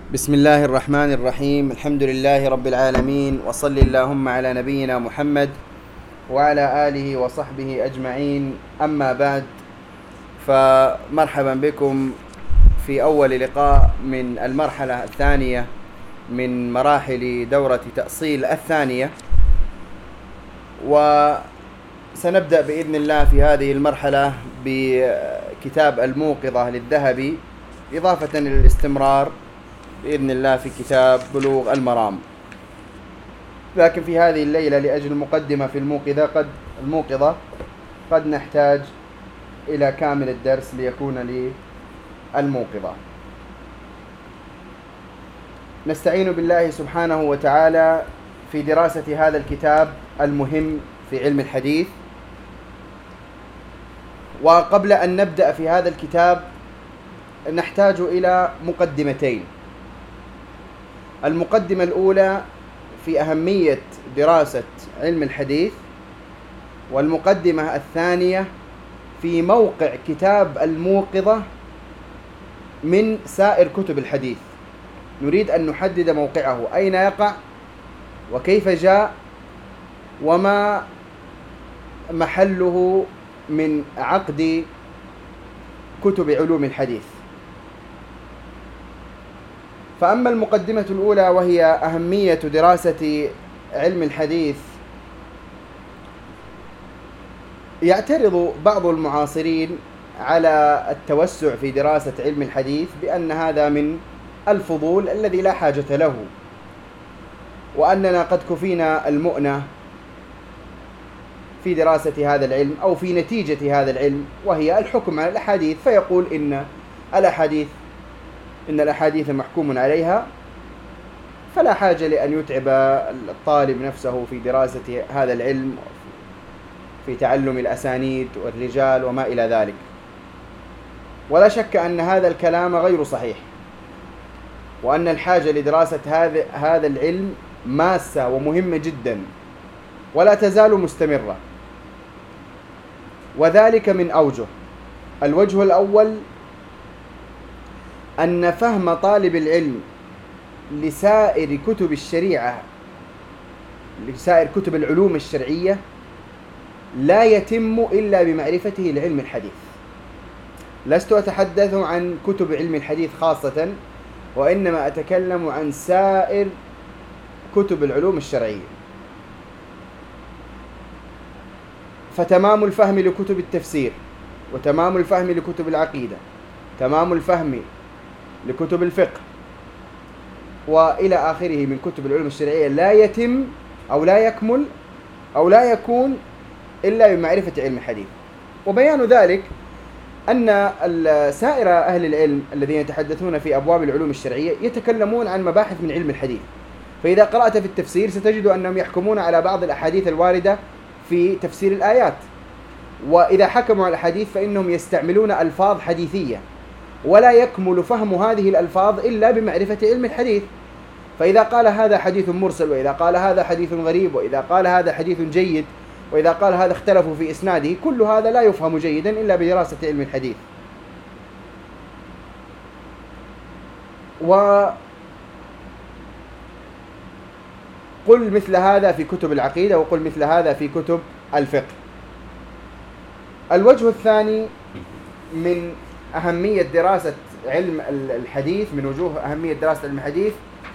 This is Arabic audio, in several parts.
بسم الله الرحمن الرحيم. الحمد لله رب العالمين، وصل اللهم على نبينا محمد وعلى آله وصحبه أجمعين. أما بعد، فمرحبا بكم في أول لقاء من المرحلة الثانية من مراحل دورة تأصيل الثانية، وسنبدأ بإذن الله في هذه المرحلة بكتاب الموقظة للذهبي، إضافة للاستمرار بإذن الله في كتاب بلوغ المرام. لكن في هذه الليلة لأجل المقدمة في الموقظة قد نحتاج إلى كامل الدرس ليكون لي الموقظة. نستعين بالله سبحانه وتعالى في دراسة هذا الكتاب المهم في علم الحديث. وقبل أن نبدأ في هذا الكتاب نحتاج إلى مقدمتين. المقدمة الأولى في أهمية دراسة علم الحديث، والمقدمة الثانية في موقع كتاب الموقظة من سائر كتب الحديث. نريد أن نحدد موقعه، أين يقع وكيف جاء وما محله من عقد كتب علوم الحديث. فأما المقدمة الأولى وهي أهمية دراسة علم الحديث، يعترض بعض المعاصرين على التوسع في دراسة علم الحديث بأن هذا من الفضول الذي لا حاجة له، وأننا قد كفينا المؤنة في دراسة هذا العلم أو في نتيجة هذا العلم، وهي الحكم على الأحاديث. فيقول إن الأحاديث محكوم عليها، فلا حاجة لأن يتعب الطالب نفسه في دراسة هذا العلم، في تعلم الأسانيد والرجال وما إلى ذلك. ولا شك أن هذا الكلام غير صحيح، وأن الحاجة لدراسة هذا العلم ماسة ومهمة جدا ولا تزال مستمرة، وذلك من أوجه. الوجه الأول أن فهم طالب العلم لسائر كتب الشريعة، لسائر كتب العلوم الشرعية، لا يتم إلا بمعرفته لعلم الحديث. لست أتحدث عن كتب علم الحديث خاصة، وإنما أتكلم عن سائر كتب العلوم الشرعية. فتمام الفهم لكتب التفسير، وتمام الفهم لكتب العقيدة، تمام الفهم لكتب الفقه، وإلى آخره من كتب العلوم الشرعية لا يتم أو لا يكمل أو لا يكون إلا بمعرفة علم الحديث. وبيان ذلك أن سائر أهل العلم الذين يتحدثون في أبواب العلوم الشرعية يتكلمون عن مباحث من علم الحديث. فإذا قرأت في التفسير ستجد أنهم يحكمون على بعض الأحاديث الواردة في تفسير الآيات، وإذا حكموا على الحديث فإنهم يستعملون ألفاظ حديثية، ولا يكمل فهم هذه الألفاظ إلا بمعرفة علم الحديث. فإذا قال هذا حديث مرسل، وإذا قال هذا حديث غريب، وإذا قال هذا حديث جيد، وإذا قال هذا اختلفوا في إسناده، كل هذا لا يفهم جيدا إلا بدراسة علم الحديث. وقل مثل هذا في كتب العقيدة، وقل مثل هذا في كتب الفقه. الوجه الثاني من أهمية دراسة علم الحديث، من وجوه أهمية دراسة علم الحديث،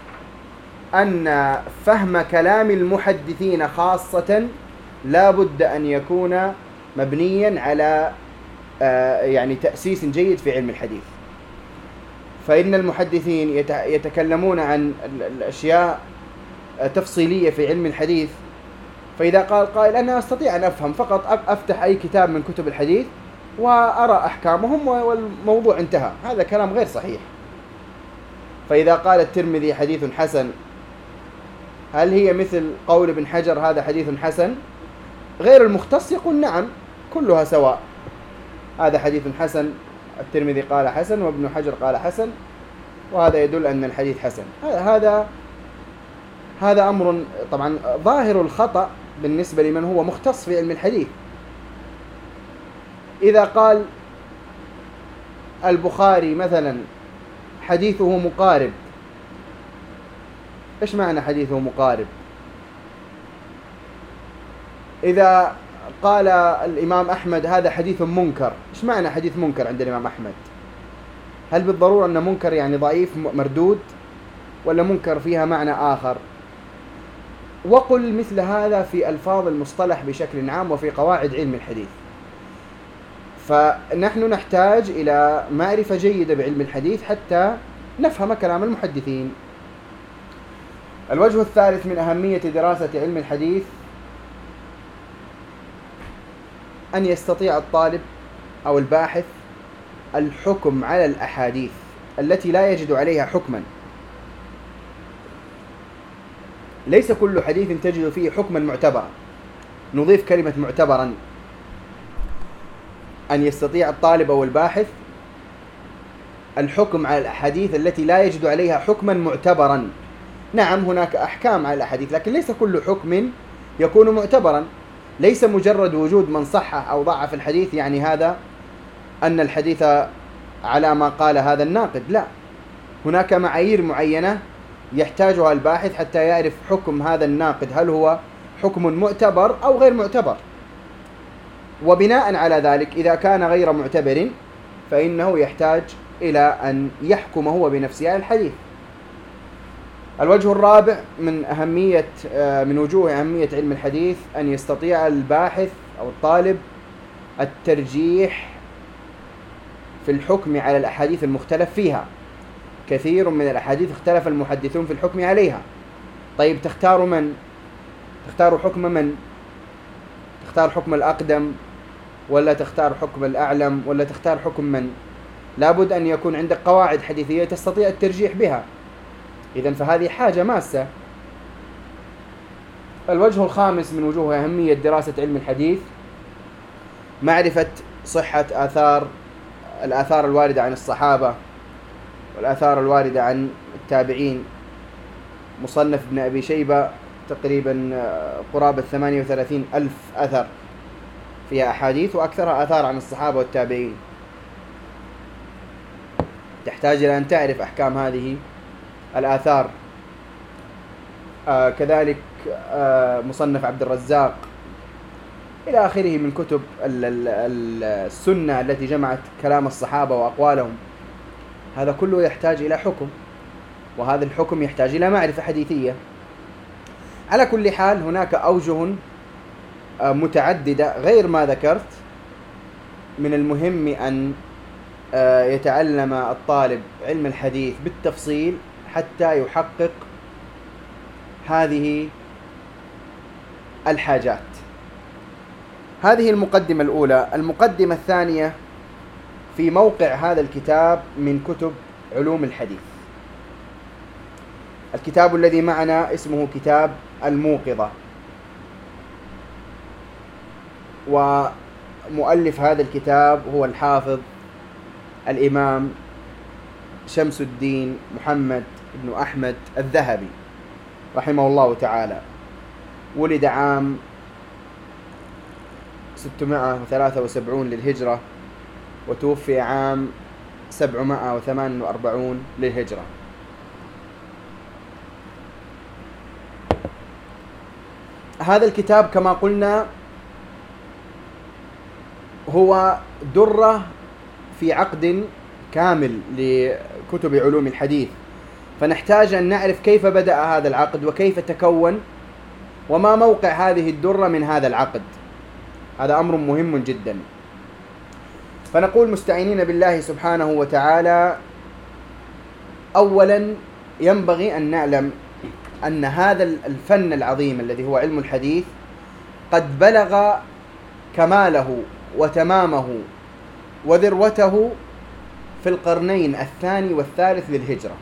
أن فهم كلام المحدثين خاصة لا بد أن يكون مبنيا على تأسيس جيد في علم الحديث. فإن المحدثين يتكلمون عن الأشياء تفصيلية في علم الحديث، فإذا قال قائل أنا أستطيع أن أفهم فقط أفتح أي كتاب من كتب الحديث وأرى أحكامهم والموضوع انتهى، هذا كلام غير صحيح. فإذا قال الترمذي حديث حسن، هل هي مثل قول ابن حجر هذا حديث حسن؟ غير المختص يقول نعم كلها سواء، هذا حديث حسن، الترمذي قال حسن وابن حجر قال حسن، وهذا يدل أن الحديث حسن. هذا أمر طبعا ظاهر الخطأ بالنسبة لمن هو مختص في علم الحديث. إذا قال البخاري مثلا حديثه مقارب إيش معنى حديثه مقارب؟ إذا قال الإمام أحمد هذا حديث منكر، إيش معنى حديث منكر عند الإمام أحمد؟ هل بالضرورة أن منكر يعني ضعيف مردود، ولا منكر فيها معنى آخر؟ وقل مثل هذا في ألفاظ المصطلح بشكل عام وفي قواعد علم الحديث. فنحن نحتاج إلى معرفة جيدة بعلم الحديث حتى نفهم كلام المحدثين. الوجه الثالث من أهمية دراسة علم الحديث أن يستطيع الطالب أو الباحث الحكم على الأحاديث التي لا يجد عليها حكما. ليس كل حديث تجد فيه حكما معتبرا، نضيف كلمة معتبرا. أن يستطيع الطالب أو الباحث الحكم على الأحاديث التي لا يجد عليها حكما معتبرا. نعم هناك أحكام على الأحاديث، لكن ليس كل حكم يكون معتبرا. ليس مجرد وجود من صحح أو ضعف الحديث يعني هذا أن الحديث على ما قال هذا الناقد، لا، هناك معايير معينة يحتاجها الباحث حتى يعرف حكم هذا الناقد هل هو حكم معتبر أو غير معتبر. وبناء على ذلك إذا كان غير معتبر فإنه يحتاج إلى أن يحكم هو بنفسه على الحديث. الوجه الرابع من وجوه أهمية علم الحديث أن يستطيع الباحث أو الطالب الترجيح في الحكم على الأحاديث المختلف فيها. كثير من الأحاديث اختلف المحدثون في الحكم عليها. طيب تختار من؟ تختار حكم من؟ تختار حكم الأقدم ولا تختار حكم الأعلم ولا تختار حكم من؟ لابد أن يكون عندك قواعد حديثية تستطيع الترجيح بها. إذن فهذه حاجة ماسة. الوجه الخامس من وجوه أهمية دراسة علم الحديث معرفة صحة الآثار الواردة عن الصحابة والآثار الواردة عن التابعين. مصنف ابن أبي شيبة تقريبا قرابة 38,000 أثر فيها أحاديث، وأكثرها آثار عن الصحابة والتابعين. تحتاج إلى أن تعرف أحكام هذه الآثار. كذلك مصنف عبد الرزاق إلى آخره من كتب السنة التي جمعت كلام الصحابة وأقوالهم. هذا كله يحتاج إلى حكم، وهذا الحكم يحتاج إلى معرفة حديثية. على كل حال هناك أوجه متعددة غير ما ذكرت. من المهم أن يتعلم الطالب علم الحديث بالتفصيل حتى يحقق هذه الحاجات. هذه المقدمة الأولى. المقدمة الثانية في موقع هذا الكتاب من كتب علوم الحديث. الكتاب الذي معنا اسمه كتاب الموقظة، ومؤلف هذا الكتاب هو الحافظ الإمام شمس الدين محمد بن أحمد الذهبي رحمه الله تعالى. ولد عام 673 للهجرة، وتوفي عام 748 للهجرة. هذا الكتاب كما قلنا هو درة في عقد كامل لكتب علوم الحديث، فنحتاج أن نعرف كيف بدأ هذا العقد وكيف تكون وما موقع هذه الدرة من هذا العقد. هذا أمر مهم جدا. فنقول مستعينين بالله سبحانه وتعالى: أولا ينبغي أن نعلم أن هذا الفن العظيم الذي هو علم الحديث قد بلغ كماله وتمامه وذروته في القرنين الثاني والثالث للهجرة،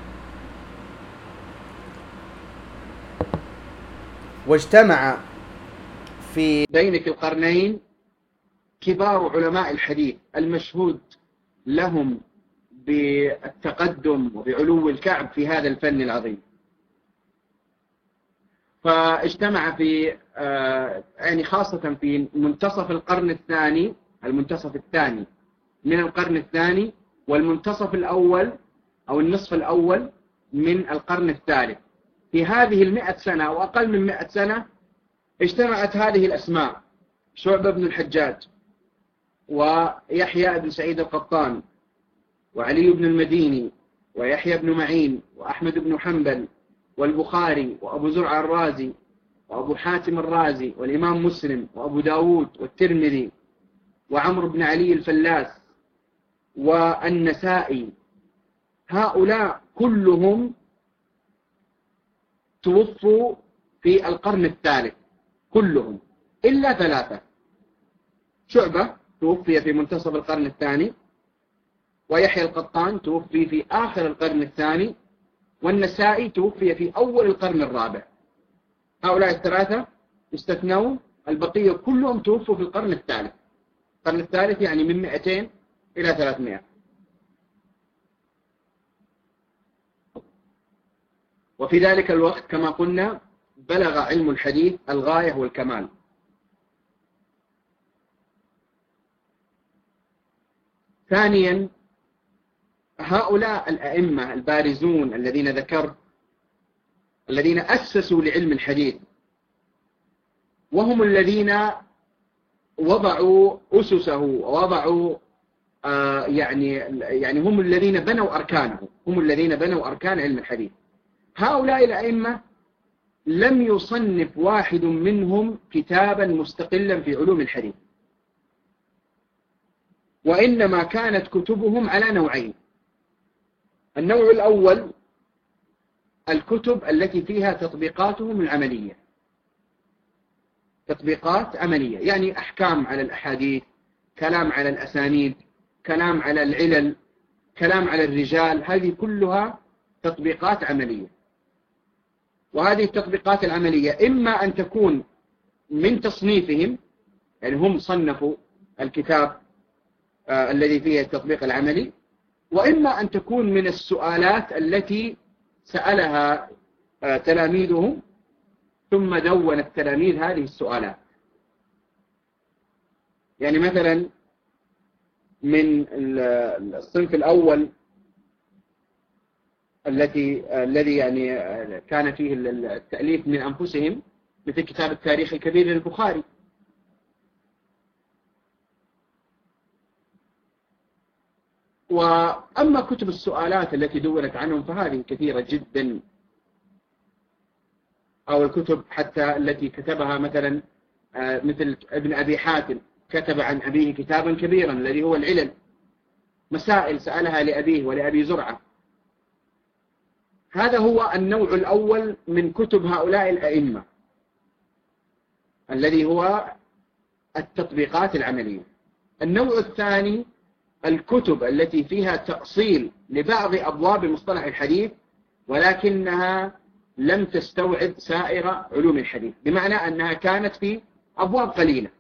واجتمع في ذينك القرنين كبار علماء الحديث المشهود لهم بالتقدم وبعلو الكعب في هذا الفن العظيم. فاجتمع في يعني خاصة في منتصف القرن الثاني، المنتصف الثاني من القرن الثاني، والمنتصف الأول أو النصف الأول من القرن الثالث. في هذه 100 سنة أو أقل من 100 سنة اجتمعت هذه الأسماء: شعبة بن الحجاج، ويحيى بن سعيد القطان، وعلي بن المديني، ويحيى بن معين، وأحمد بن حنبل، والبخاري، وأبو زرع الرازي، وأبو حاتم الرازي، والإمام مسلم، وأبو داود، والترمذي، وعمرو بن علي الفلاس، والنسائي. هؤلاء كلهم توفوا في القرن الثالث، كلهم إلا 3. شعبة توفي في منتصف القرن الثاني، ويحيى القطان توفي في آخر القرن الثاني، والنسائي توفي في أول القرن الرابع. هؤلاء 3 استثنوا، البقية كلهم توفوا في القرن الثالث. القرن الثالث يعني من 200 إلى 300. وفي ذلك الوقت كما قلنا بلغ علم الحديث الغاية والكمال. ثانيا، هؤلاء الأئمة البارزون الذين ذكرت، الذين أسسوا لعلم الحديث، وهم الذين وضعوا أسسه ووضعوا يعني هم الذين بنوا أركانه، هم الذين بنوا أركان علم الحديث. هؤلاء الأئمة لم يصنف واحد منهم كتابا مستقلا في علوم الحديث، وإنما كانت كتبهم على نوعين. النوع الأول الكتب التي فيها تطبيقاتهم العملية، تطبيقات عملية، يعني أحكام على الأحاديث، كلام على الأسانيد، كلام على العلل، كلام على الرجال، هذه كلها تطبيقات عملية. وهذه التطبيقات العملية إما أن تكون من تصنيفهم، يعني هم صنفوا الكتاب الذي فيه التطبيق العملي، وإما أن تكون من السؤالات التي سألها تلاميذهم ثم دون التلاميذ هذه السؤالات. يعني مثلا من الصنف الأول الذي يعني كان فيه التأليف من أنفسهم، مثل كتاب التاريخ الكبير للبخاري. وأما كتب السؤالات التي دونت عنهم فهذه كثيرة جدا، أو الكتب حتى التي كتبها مثلا مثل ابن أبي حاتم، كتب عن أبيه كتابا كبيرا الذي هو العلل، مسائل سألها لأبيه ولأبي زرعة. هذا هو النوع الأول من كتب هؤلاء الأئمة، الذي هو التطبيقات العملية. النوع الثاني الكتب التي فيها تأصيل لبعض أبواب مصطلح الحديث، ولكنها لم تستوعب سائر علوم الحديث، بمعنى أنها كانت في أبواب قليلة.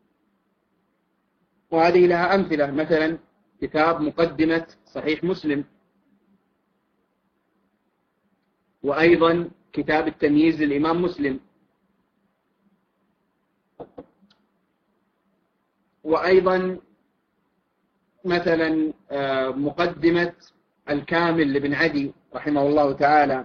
وهذه لها أمثلة، مثلا كتاب مقدمة صحيح مسلم، وأيضا كتاب التمييز للإمام مسلم، وأيضا مثلا مقدمة الكامل لابن عدي رحمه الله تعالى،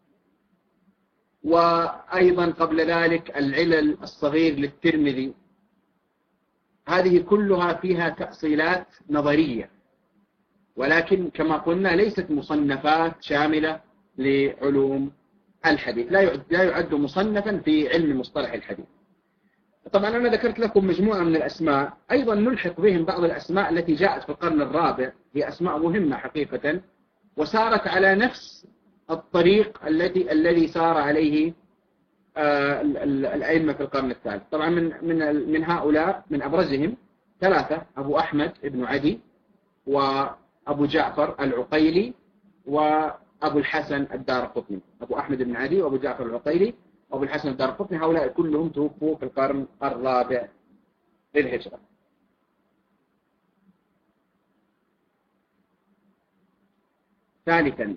وأيضا قبل ذلك العلل الصغير للترمذي. هذه كلها فيها تأصيلات نظرية، ولكن كما قلنا ليست مصنفات شاملة لعلوم الحديث، لا يعد مصنفا في علم مصطلح الحديث. طبعا أنا ذكرت لكم مجموعة من الأسماء، أيضا نلحق بهم بعض الأسماء التي جاءت في القرن الرابع، هي أسماء مهمة حقيقة، وسارت على نفس الطريق الذي سار عليه الأئمة في القرن الثالث. طبعا من هؤلاء من أبرزهم 3: أبو أحمد بن عدي، وأبو جعفر العقيلي، وأبو الحسن الدارقطني. أبو أحمد بن عدي وأبو جعفر العقيلي وأبو الحسن الدارقطني، هؤلاء كلهم توفوا في القرن الرابع للهجرة. ثالثا،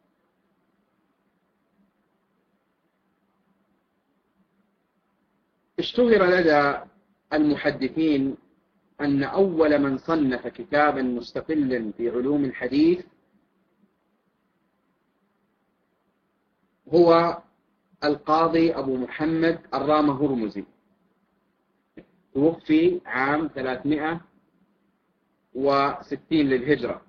اشتهر لدى المحدثين أن أول من صنف كتابا مستقلا في علوم الحديث هو القاضي أبو محمد الرامة هرمزي، توفي عام 360 للهجرة،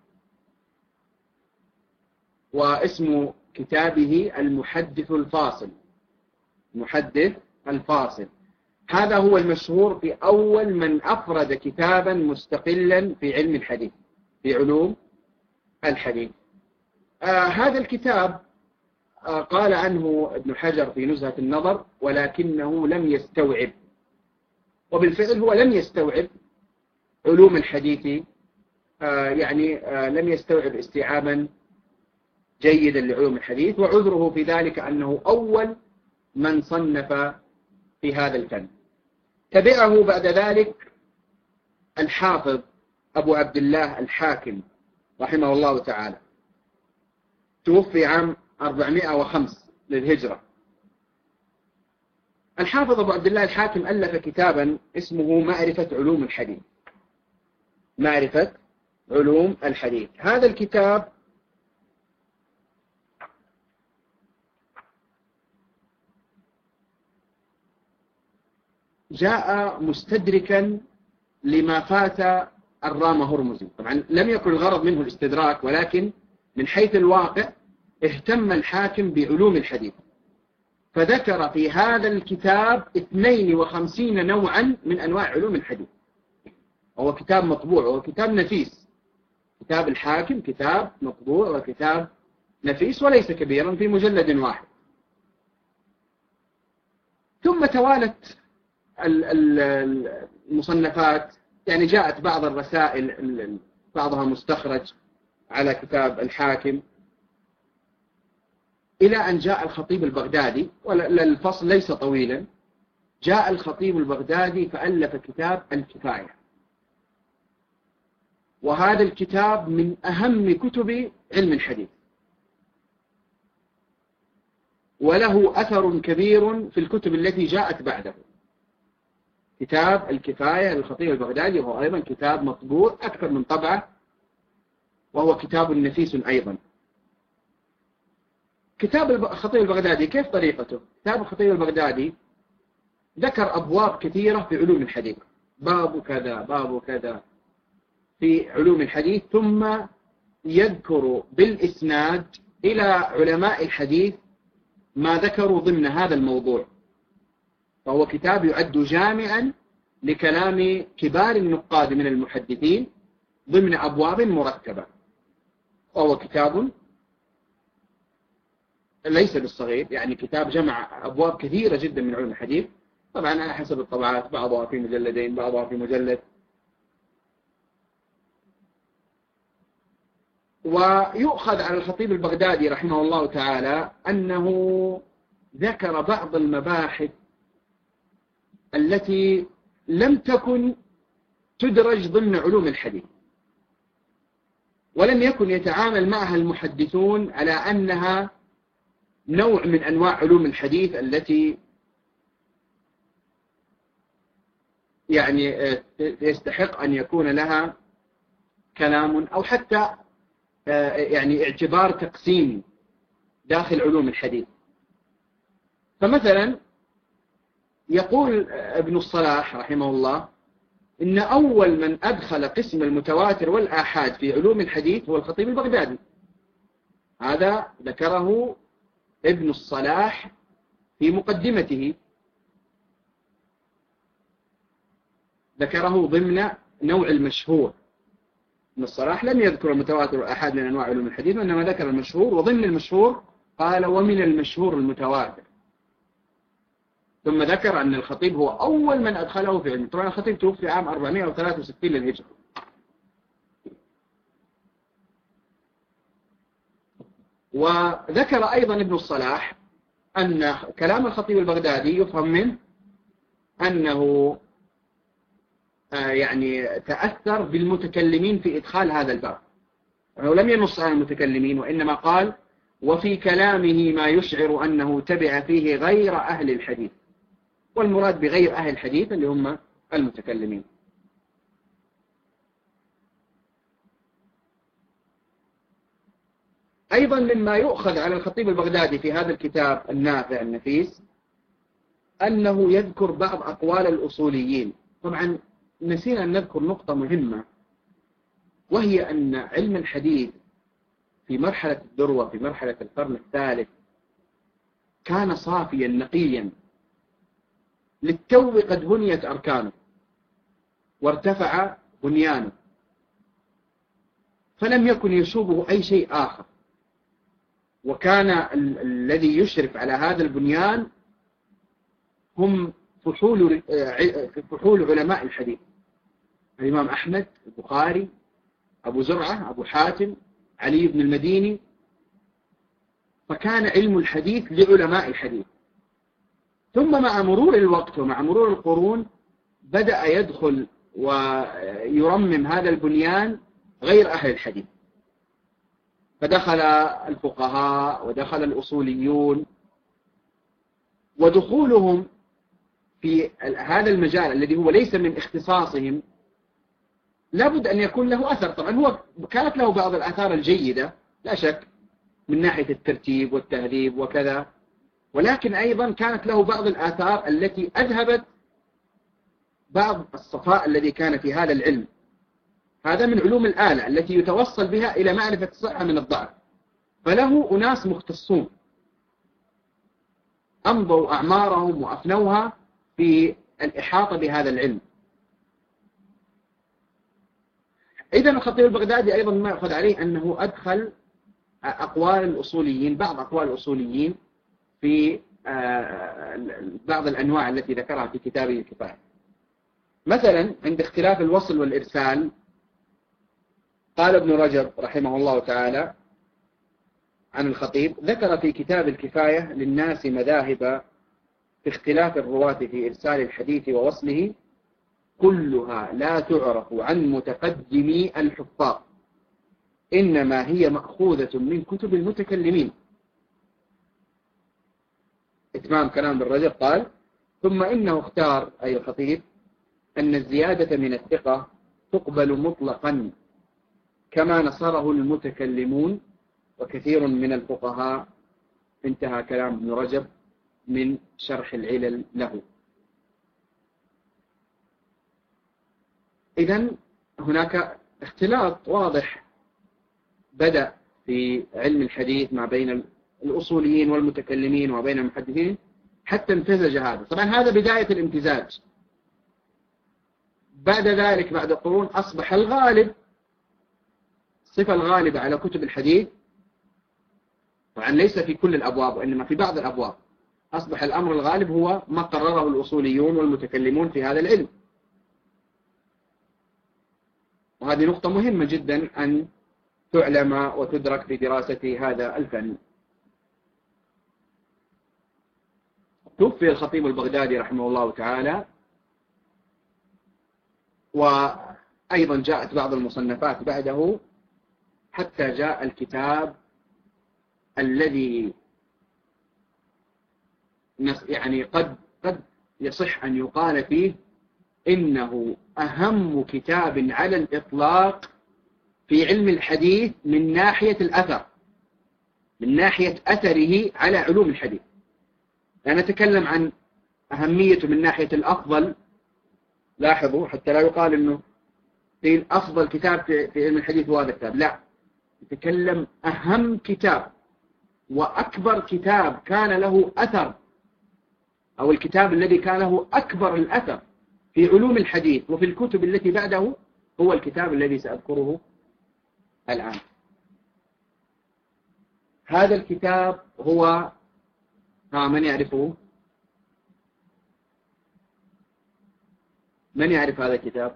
واسم كتابه المحدث الفاصل. المحدث الفاصل هذا هو المشهور في أول من أفرد كتابا مستقلا في علم الحديث، في علوم الحديث. هذا الكتاب قال عنه ابن حجر في نزهة النظر ولكنه لم يستوعب، وبالفعل هو لم يستوعب علوم الحديث، لم يستوعب استيعابا جيدا لعلوم الحديث، وعذره في ذلك أنه أول من صنف في هذا الفن. تبعه بعد ذلك الحافظ أبو عبد الله الحاكم رحمه الله تعالى، توفي عام 405 للهجرة. الحافظ أبو عبد الله الحاكم ألف كتابا اسمه معرفة علوم الحديث. معرفة علوم الحديث. هذا الكتاب جاء مستدركا لما فات الرامة هرمزي. طبعا لم يكن الغرض منه الاستدراك، ولكن من حيث الواقع اهتم الحاكم بعلوم الحديث، فذكر في هذا الكتاب 52 نوعا من أنواع علوم الحديث. هو كتاب مطبوع، هو كتاب نفيس. كتاب الحاكم كتاب مطبوع وكتاب نفيس وليس كبيرا، في مجلد واحد. ثم توالت المصنفات، يعني جاءت بعض الرسائل بعضها مستخرج على كتاب الحاكم، إلى أن جاء الخطيب البغدادي، والفصل ليس طويلا. جاء الخطيب البغدادي فألف كتاب الكفاية، وهذا الكتاب من أهم كتب علم الحديث، وله أثر كبير في الكتب التي جاءت بعده. كتاب الكفاية للخطيب البغدادي وهو أيضا كتاب مطبوع أكثر من طبعة، وهو كتاب نفيس أيضا. كتاب الخطيب البغدادي كيف طريقته؟ كتاب الخطيب البغدادي ذكر أبواب كثيرة في علوم الحديث، باب كذا باب كذا في علوم الحديث، ثم يذكر بالإسناد إلى علماء الحديث ما ذكروا ضمن هذا الموضوع. فهو كتاب يعد جامعا لكلام كبار النقاد من المحدثين ضمن أبواب مرتبة، وهو كتاب ليس بالصغير، يعني كتاب جمع أبواب كثيرة جدا من علوم الحديث. طبعا على حسب الطبعات، بعضها في مجلدين بعضها في مجلد. ويؤخذ على الخطيب البغدادي رحمه الله تعالى أنه ذكر بعض المباحث التي لم تكن تدرج ضمن علوم الحديث، ولم يكن يتعامل معها المحدثون على أنها نوع من أنواع علوم الحديث التي يعني يستحق أن يكون لها كلام أو حتى يعني اعتبار تقسيم داخل علوم الحديث. فمثلا يقول ابن الصلاح رحمه الله إن أول من أدخل قسم المتواتر والآحاد في علوم الحديث هو الخطيب البغدادي. هذا ذكره ابن الصلاح في مقدمته، ذكره ضمن نوع المشهور. ابن الصلاح لم يذكر المتواتر والآحاد من أنواع علوم الحديث، وإنما ذكر المشهور، وضمن المشهور قال ومن المشهور المتواتر. ثم ذكر أن الخطيب هو أول من أدخله في علم. طبعا الخطيب توفي عام 463 للهجرة. وذكر أيضا ابن الصلاح أن كلام الخطيب البغدادي يفهم منه أنه يعني تأثر بالمتكلمين في إدخال هذا الباب، أنه لم ينص على المتكلمين، وإنما قال وفي كلامه ما يشعر أنه تبع فيه غير أهل الحديث، والمراد بغير أهل الحديث اللي هم المتكلمين. أيضا مما يؤخذ على الخطيب البغدادي في هذا الكتاب النافع النفيس أنه يذكر بعض أقوال الأصوليين. طبعا نسينا أن نذكر نقطة مهمة، وهي أن علم الحديث في مرحلة الذروة في مرحلة القرن الثالث كان صافيا نقيا، للتو قد بنيت أركانه وارتفع بنيانه، فلم يكن يشوبه أي شيء آخر، وكان الذي يشرف على هذا البنيان هم فحول علماء الحديث: الإمام أحمد، البخاري، أبو زرعة، أبو حاتم، علي بن المديني. فكان علم الحديث لعلماء الحديث. ثم مع مرور الوقت ومع مرور القرون بدأ يدخل ويرمم هذا البنيان غير أهل الحديث، فدخل الفقهاء ودخل الأصوليون، ودخولهم في هذا المجال الذي هو ليس من اختصاصهم لابد أن يكون له أثر. طبعا هو كانت له بعض الآثار الجيدة لا شك من ناحية الترتيب والتهذيب وكذا، ولكن أيضا كانت له بعض الآثار التي أذهبت بعض الصفاء الذي كان في هذا العلم. هذا من علوم الآلة التي يتوصل بها إلى معرفة الصحة من الضعف، فله أناس مختصون أمضوا أعمارهم وأفنوها في الإحاطة بهذا العلم. إذن الخطيب البغدادي أيضا ما يأخذ عليه أنه أدخل أقوال الأصوليين، بعض أقوال الأصوليين في بعض الأنواع التي ذكرها في كتابه الكفاية. مثلا عند اختلاف الوصل والإرسال قال ابن رجب رحمه الله تعالى عن الخطيب: ذكر في كتاب الكفاية للناس مذاهب في اختلاف الرواة في إرسال الحديث ووصله، كلها لا تعرف عن متقدمي الحفاظ، إنما هي مأخوذة من كتب المتكلمين. إتمام كلام ابن رجب قال: ثم إنه اختار أي الخطيب أن الزيادة من الثقة تقبل مطلقا كما نصره المتكلمون وكثير من الفقهاء. انتهى كلام ابن رجب من شرح العلل له. إذن هناك اختلاط واضح بدأ في علم الحديث ما بين الأصوليين والمتكلمين وبين المحدثين حتى امتزج هذا. طبعا هذا بداية الامتزاج. بعد ذلك بعد قرون أصبح الغالب، الصفة الغالبة على كتب الحديث، طبعا ليس في كل الأبواب وإنما في بعض الأبواب، أصبح الأمر الغالب هو ما قرره الأصوليون والمتكلمون في هذا العلم. وهذه نقطة مهمة جدا أن تعلم وتدرك في دراسة هذا الفن. توفي الخطيب البغدادي رحمه الله تعالى، وأيضا جاءت بعض المصنفات بعده حتى جاء الكتاب الذي يعني قد يصح أن يقال فيه إنه أهم كتاب على الإطلاق في علم الحديث من ناحية الأثر، من ناحية أثره على علوم الحديث. لا نتكلم عن أهميته من ناحية الأفضل، لاحظوا حتى لا يقال إنه قيل أفضل كتاب في علم الحديث هو هذا الكتاب، لا، نتكلم أهم كتاب وأكبر كتاب كان له أثر، أو الكتاب الذي كان له أكبر الأثر في علوم الحديث وفي الكتب التي بعده، هو الكتاب الذي سأذكره الآن. هذا الكتاب هو من يعرفه؟ من يعرف هذا الكتاب؟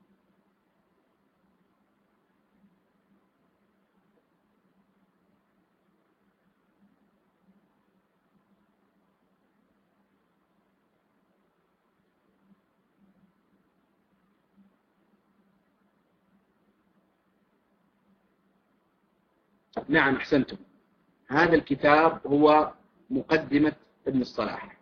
نعم أحسنتم. هذا الكتاب هو مقدمة ابن الصلاح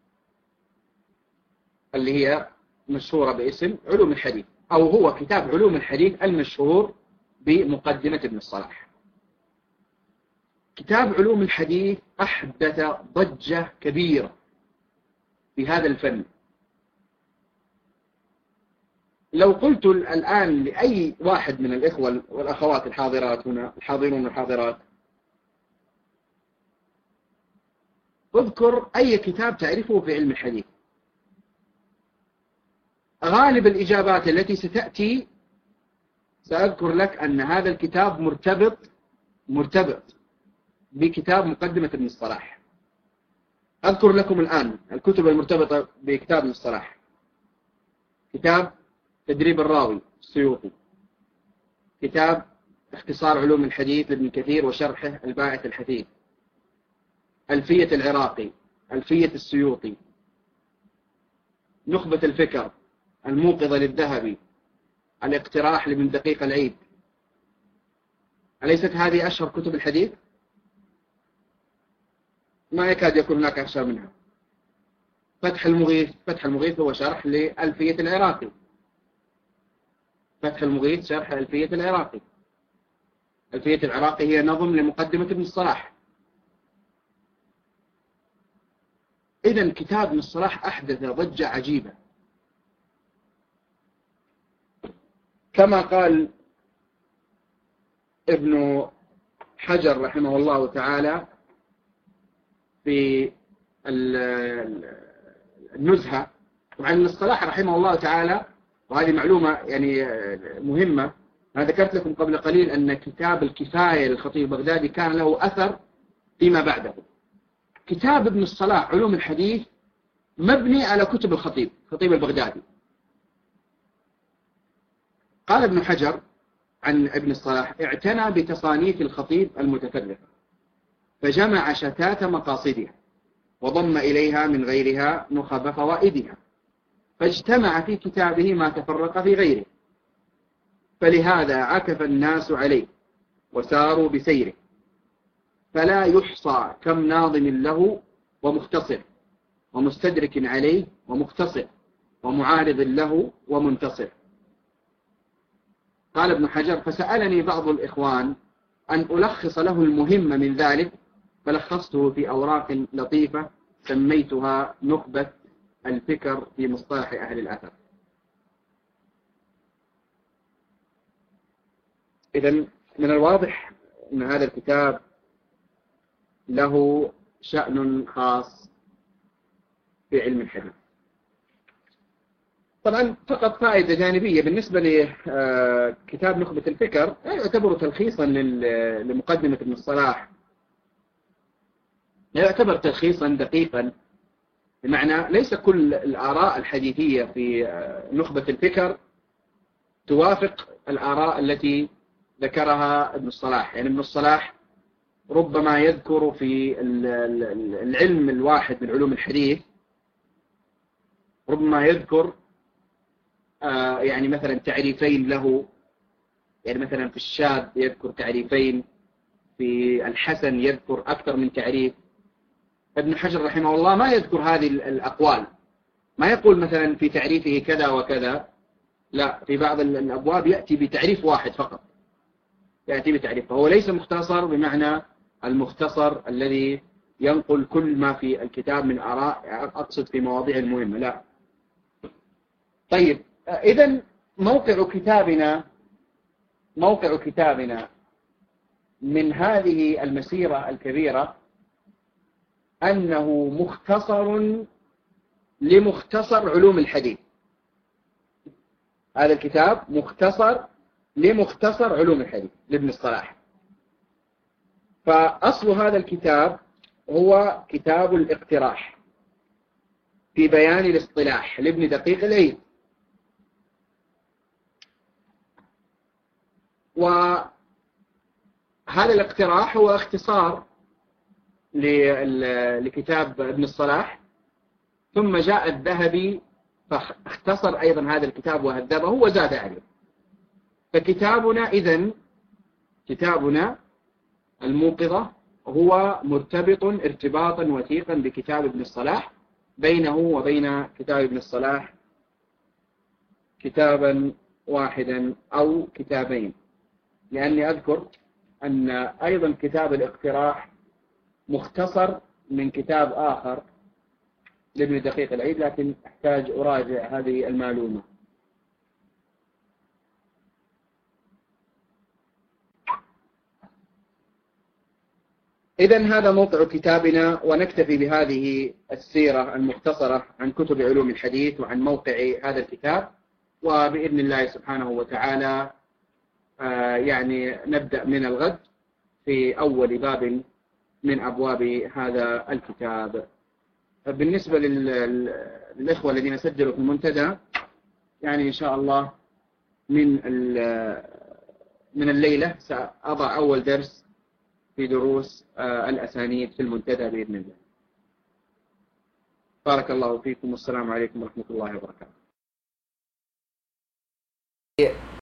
اللي هي مشهورة باسم علوم الحديث، أو هو كتاب علوم الحديث المشهور بمقدمة ابن الصلاح. كتاب علوم الحديث أحدث ضجة كبيرة في هذا الفن. لو قلت الآن لأي واحد من الإخوة والأخوات الحاضرات هنا، الحاضرون والحاضرات، اذكر أي كتاب تعرفه في علم الحديث، غالب الإجابات التي ستأتي سأذكر لك أن هذا الكتاب مرتبط بكتاب مقدمة ابن الصلاح. أذكر لكم الآن الكتب المرتبطة بكتاب ابن الصلاح: كتاب تدريب الراوي السيوطي، كتاب اختصار علوم الحديث لابن كثير وشرحه الباعث الحثيث، ألفية العراقي، ألفية السيوطي، نخبة الفكر، الموقظة للذهبي، الاقتراح لابن دقيق العيد. أليست هذه أشهر كتب الحديث؟ ما يكاد يكون هناك أشهر منها. فتح المغيث هو شرح لألفية العراقي. فتح المغيث شرح ألفية العراقي. ألفية العراقي هي نظم لمقدمة ابن الصلاح. إذن كتاب ابن الصلاح أحدث ضجة عجيبة. كما قال ابن حجر رحمه الله تعالى في النزهة، طبعا ابن الصلاح رحمه الله تعالى، وهذه معلومة يعني مهمة، أنا ذكرت لكم قبل قليل أن كتاب الكفاية للخطيب البغدادي كان له أثر فيما بعده. كتاب ابن الصلاح علوم الحديث مبني على كتب الخطيب البغدادي. قال ابن حجر عن ابن الصلاح: اعتنى بتصانيف الخطيب المتفرقة، فجمع شتات مقاصدها وضم إليها من غيرها نخب فوائدها، فاجتمع في كتابه ما تفرق في غيره، فلهذا عكف الناس عليه وساروا بسيره، فلا يحصى كم ناظم له ومختصر ومستدرك عليه ومختصر ومعارض له ومنتصر. قال ابن حجر: فسألني بعض الإخوان أن ألخص له المهم من ذلك، فلخصته في أوراق لطيفة سميتها نخبة الفكر في مصطلح أهل الأثر. إذن من الواضح أن هذا الكتاب له شأن خاص في علم الحديث. طبعا فقط فائدة جانبية بالنسبة لكتاب نخبة الفكر، يعتبر تلخيصا لمقدمة ابن الصلاح، يعتبر تلخيصا دقيقا، بمعنى ليس كل الآراء الحديثية في نخبة الفكر توافق الآراء التي ذكرها ابن الصلاح. يعني ابن الصلاح ربما يذكر في العلم الواحد من علوم الحديث، ربما يذكر يعني مثلا تعريفين له، يعني مثلا في الشاذ يذكر تعريفين، في الحسن يذكر أكثر من تعريف. ابن حجر رحمه الله ما يذكر هذه الأقوال، ما يقول مثلا في تعريفه كذا وكذا، لا، في بعض الأبواب يأتي بتعريف واحد فقط، يأتي بتعريف، فهو ليس مختصر بمعنى المختصر الذي ينقل كل ما في الكتاب من آراء، أقصد في مواضيع المهمة، لا. طيب، إذن موقع كتابنا من هذه المسيرة الكبيرة أنه مختصر لمختصر علوم الحديث. هذا الكتاب مختصر لمختصر علوم الحديث لابن الصلاح. فأصل هذا الكتاب هو كتاب الاقتراح في بيان الاصطلاح لابن دقيق العيد، وهذا الاقتراح هو اختصار لكتاب ابن الصلاح، ثم جاء الذهبي فاختصر أيضا هذا الكتاب وهذبه وزاد عليه. فكتابنا إذن كتابنا الموقظة هو مرتبط ارتباطا وثيقا بكتاب ابن الصلاح، بينه وبين كتاب ابن الصلاح كتابا واحدا أو كتابين، لأني أذكر أن أيضا كتاب الاقتراح مختصر من كتاب آخر لابن دقيق العيد، لكن أحتاج أراجع هذه المعلومة. إذن هذا موضع كتابنا، ونكتفي بهذه السيرة المختصرة عن كتب علوم الحديث وعن موقع هذا الكتاب، وبإذن الله سبحانه وتعالى يعني نبدأ من الغد في أول باب من أبواب هذا الكتاب. بالنسبة للإخوة الذين سجلوا في المنتدى، يعني إن شاء الله من الليلة سأضع أول درس في دروس الأسانيد في المنتدى بإذن الله. بارك الله فيكم، والسلام عليكم ورحمة الله وبركاته.